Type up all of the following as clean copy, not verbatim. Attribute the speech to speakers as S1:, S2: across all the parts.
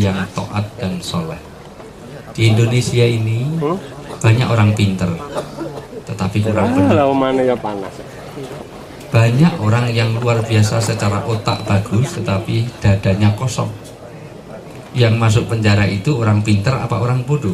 S1: yang taat dan soleh. Di Indonesia ini banyak orang pinter, tetapi kurang benar. Banyak orang yang luar biasa secara otak bagus, tetapi dadanya kosong. Yang masuk penjara itu orang pinter apa orang bodoh?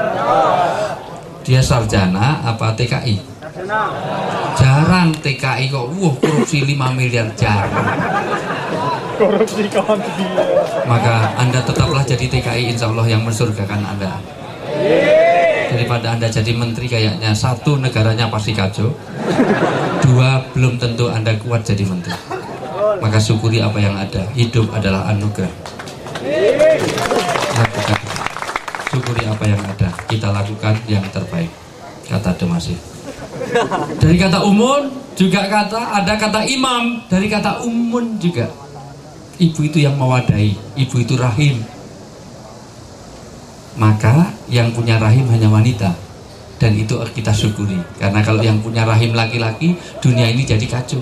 S1: Dia sarjana apa TKI? Jarang TKI kok, korupsi 5 miliar, jarang.
S2: Korupsi kawan gila.
S1: Maka Anda tetaplah jadi TKI, insya Allah yang mensurgakan Anda. Daripada Anda jadi menteri kayaknya satu negaranya pasti kacau, dua belum tentu Anda kuat jadi menteri. Maka syukuri apa yang ada. Hidup adalah anugerah. Lakukan. Syukuri apa yang ada. Kita lakukan yang terbaik. Kata Demasif. Dari kata umun juga ada kata imam. Dari kata umun juga. Ibu itu yang mewadahi, ibu itu rahim. Maka yang punya rahim hanya wanita. Dan itu kita syukuri. Karena kalau yang punya rahim laki-laki, dunia ini jadi kacau.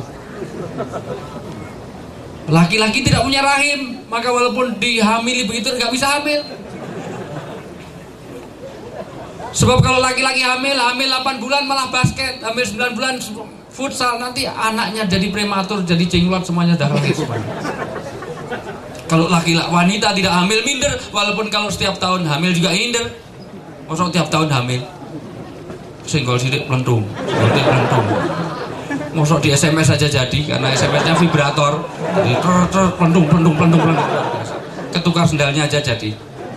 S1: Laki-laki tidak punya rahim, maka walaupun dihamili begitu nggak bisa hamil. Sebab kalau laki-laki hamil 8 bulan malah basket, hamil 9 bulan futsal, nanti anaknya jadi prematur, jadi jenglot, semuanya dah lahir semuanya. Kalau laki-laki, wanita tidak hamil minder, walaupun kalau setiap tahun hamil juga minder. Masa tiap tahun hamil? Senggol sidik pelentung, Masa di SMS saja jadi, karena SMS-nya vibrator, jadi pelentung. Ketukar sendalnya aja jadi.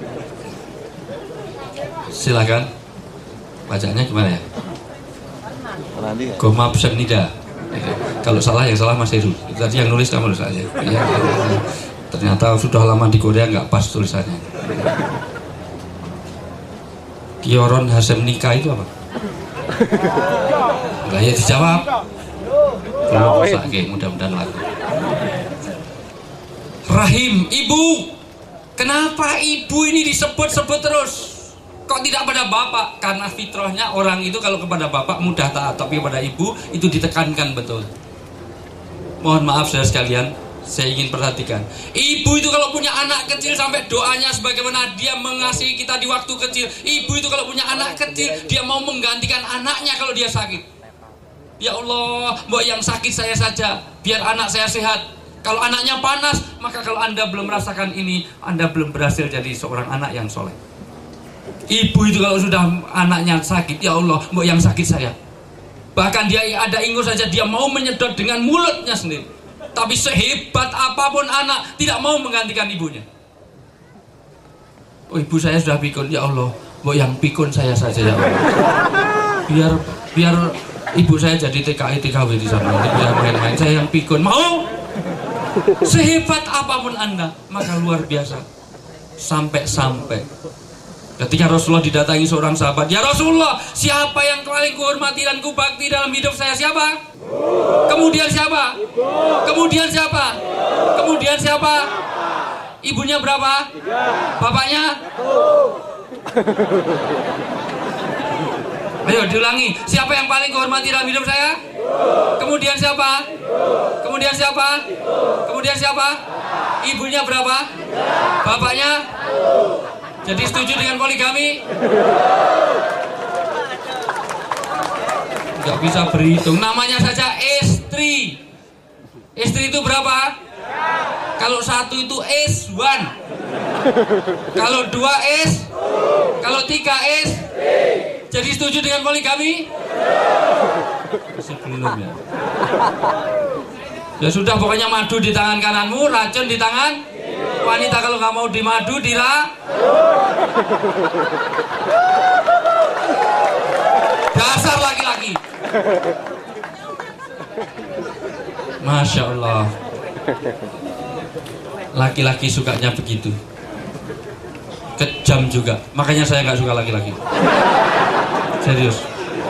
S1: Silakan, bacanya gimana ya? Gomab Semnida. Kalau salah yang salah Mas Heru. Tadi yang nulis kamu saja. Ya. Ternyata sudah lama di Korea nggak pas tulisannya. Kioron Hasem nikah itu apa? Enggak ya dijawab. Oke, mudah-mudahan laku. Rahim, ibu. Kenapa ibu ini disebut-sebut terus? Kok tidak pada bapak? Karena fitrahnya orang itu kalau kepada bapak mudah taat, tapi pada ibu itu ditekankan betul. Mohon maaf saudara sekalian, saya ingin perhatikan. Ibu itu kalau punya anak kecil sampai doanya sebagaimana dia mengasihi kita di waktu kecil. Ibu itu kalau punya anak kecil, dia mau menggantikan anaknya kalau dia sakit. Ya Allah, mbok yang sakit saya saja, biar anak saya sehat. Kalau anaknya panas, maka kalau Anda belum merasakan ini, Anda belum berhasil jadi seorang anak yang soleh. Ibu itu kalau sudah anaknya sakit, ya Allah, mbok yang sakit saya. Bahkan dia ada ingus saja, dia mau menyedot dengan mulutnya sendiri. Tapi sehebat apapun anak, tidak mau menggantikan ibunya. Oh, ibu saya sudah pikun, ya Allah, mbok yang pikun saya saja ya Allah. Biar ibu saya jadi TKI TKW di sana, biar main-main, saya yang pikun. Mau? Sehebat apapun Anda, maka luar biasa. Sampai ketika Rasulullah didatangi seorang sahabat, ya Rasulullah, siapa yang paling kuhormati dan kubakti dalam hidup saya? Siapa? Kemudian siapa? Kemudian siapa? Kemudian siapa? Ibunya berapa? Bapaknya? Ayo diulangi. Siapa yang paling kuhormati dalam hidup saya? Kemudian siapa? Kemudian siapa? Kemudian siapa? Ibunya berapa? Bapaknya? Jadi setuju dengan poligami? Nggak bisa berhitung. Namanya saja istri. Istri itu berapa? Kalau satu itu is1. Kalau 2 is. Kalau 3 is. Jadi setuju dengan poligami? Sebelum ya. Ya sudah, pokoknya madu di tangan kananmu, racun di tangan wanita. Kalau nggak mau dimadu, dasar laki-laki. Masya Allah. Laki-laki sukanya begitu. Kejam juga. Makanya saya nggak suka laki-laki. Serius.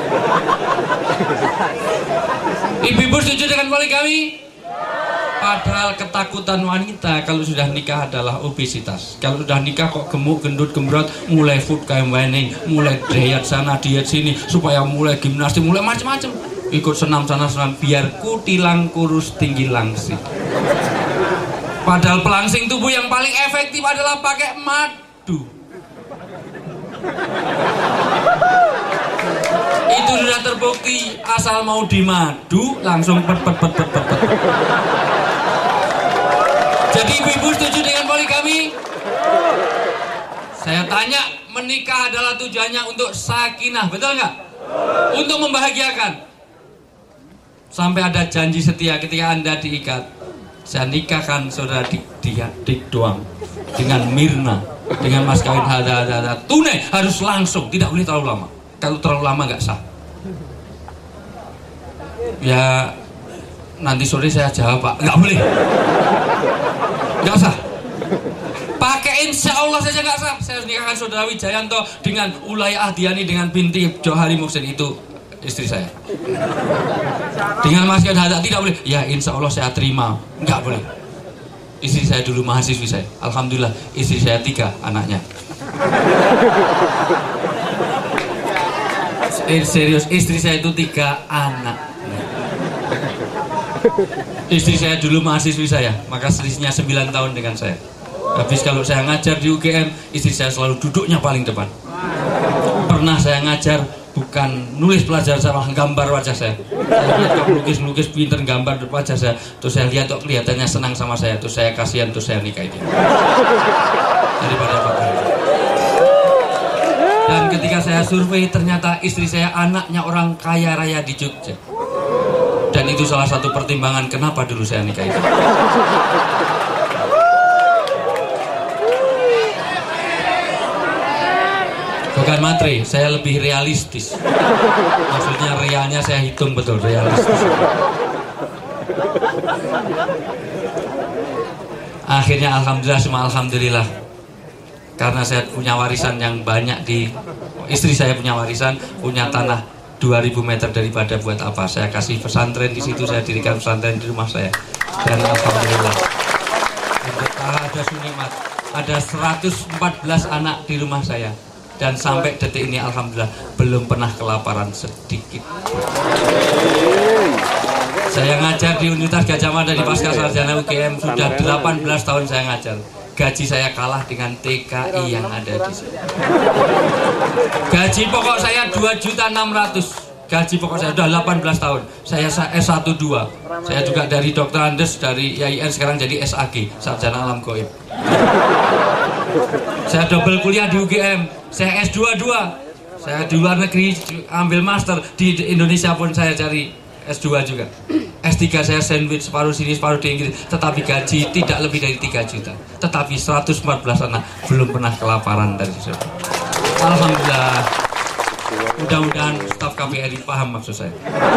S1: Ibu-ibu setuju dengan poligami? Padahal ketakutan wanita kalau sudah nikah adalah obesitas. Kalau sudah nikah kok gemuk, gendut, gembrot, mulai food campaigning, mulai diet sana, diet sini, supaya mulai gimnastik, mulai macam-macam. Ikut senam sana, senam, biar kutilang kurus tinggi langsing. Padahal pelangsing tubuh yang paling efektif adalah pakai madu. Itu sudah terbukti, asal mau dimadu langsung pet. Jadi ibu-ibu setuju dengan poligami? Saya tanya, menikah adalah tujuannya untuk sakinah, betul nggak? Untuk membahagiakan. Sampai ada janji setia ketika Anda diikat. Saya nikahkan saudara Dik doang dengan Mirna, dengan mas kawin hada tunai, harus langsung, tidak boleh terlalu lama. Kalau terlalu lama nggak sah. Ya nanti sore saya jawab Pak, nggak boleh, nggak sah. Pakai insya Allah saja nggak sah. Saya nikahkan saudara Wijayanto dengan Ulaya Ahdiani dengan binti Johari Muhsin, itu istri saya. Dengan mas kawin hada tidak boleh. Ya insya Allah saya terima, nggak boleh. Istri saya dulu mahasiswi saya. Alhamdulillah istri saya 3 anaknya. Serius, istri saya itu 3 anak. Istri saya dulu mahasiswi saya, maka selisihnya 9 tahun dengan saya. Habis kalau saya ngajar di UGM, istri saya selalu duduknya paling depan. Pernah saya ngajar, bukan nulis pelajaran sama gambar wajah saya. Saya lihat kok lukis pinter gambar wajah saya. Terus saya lihat kok kelihatannya senang sama saya. Terus saya kasihan, terus saya nikahi dia. Daripada apa-apa. Dan ketika saya survei, ternyata istri saya anaknya orang kaya raya di Jogja. Dan itu salah satu pertimbangan kenapa dulu saya nikahi dia. Bukan matre, saya lebih realistis. Maksudnya realnya saya hitung betul, realistis. Akhirnya alhamdulillah, semua alhamdulillah. Karena saya punya warisan yang banyak istri saya punya warisan, punya tanah 2000 meter daripada buat apa. Saya kasih pesantren di situ, saya dirikan pesantren di rumah saya. Dan alhamdulillah. Ada sunimat, ada 114 anak di rumah saya. Dan sampai detik ini alhamdulillah belum pernah kelaparan sedikit. Saya ngajar di Universitas Gadjah Mada di Pasca Sarjana UGM sudah 18 tahun saya ngajar. Gaji saya kalah dengan TKI yang ada di sini. Gaji pokok saya 2.600.000. Gaji pokok saya sudah 18 tahun. Saya S12. Saya juga dari Dr. Andes, dari IAIN sekarang jadi SAG, Sarjana Alam Gaib. Saya double kuliah di UGM. Saya S22. Saya di luar negeri ambil master. Di Indonesia pun saya cari S2 juga. S3 saya sandwich, separuh sini separuh di Inggris. Tetapi gaji tidak lebih dari 3 juta. Tetapi 114 anak belum pernah kelaparan dari situ. Alhamdulillah. Mudah-mudahan staf KBRI paham maksud saya.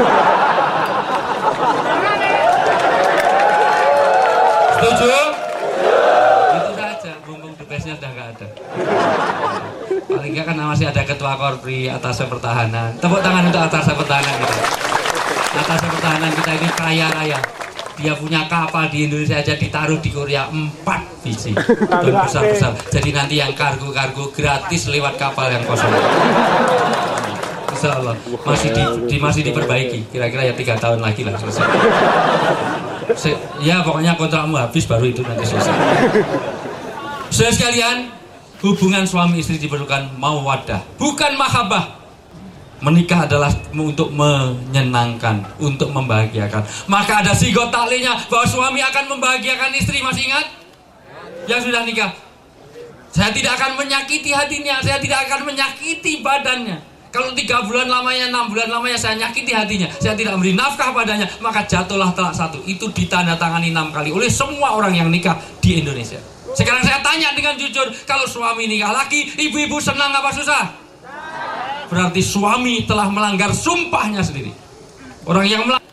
S1: Setuju? Itu saja. Bumbung debesnya sudah nggak ada. Paling nggak kan masih ada ketua Korpri, atasnya pertahanan. Tepuk tangan untuk atasnya pertahanan kita. Atasnya pertahanan kita ini kaya raya. Dia punya kapal di Indonesia aja ditaruh di Korea 4 biji. Dan besar-besar. Jadi nanti yang kargo-kargo gratis lewat kapal yang kosong. Insya Allah masih diperbaiki. Kira-kira ya 3 tahun lagi lah selesai. Ya pokoknya kontrakmu habis baru itu nanti selesai. Saudara sekalian, hubungan suami istri diperlukan mawaddah, bukan mahabbah. Menikah adalah untuk menyenangkan, untuk membahagiakan. Maka ada sigot taklidnya bahwa suami akan membahagiakan istri. Masih ingat? Yang sudah nikah. Saya tidak akan menyakiti hatinya, saya tidak akan menyakiti badannya. Kalau 3 bulan lamanya, 6 bulan lamanya saya nyakiti hatinya, saya tidak memberi nafkah padanya, maka jatuhlah talak 1. Itu ditandatangani 6 kali oleh semua orang yang nikah di Indonesia. Sekarang saya tanya dengan jujur, kalau suami nikah lagi, ibu-ibu senang apa susah? Berarti suami telah melanggar sumpahnya sendiri. Orang yang melanggar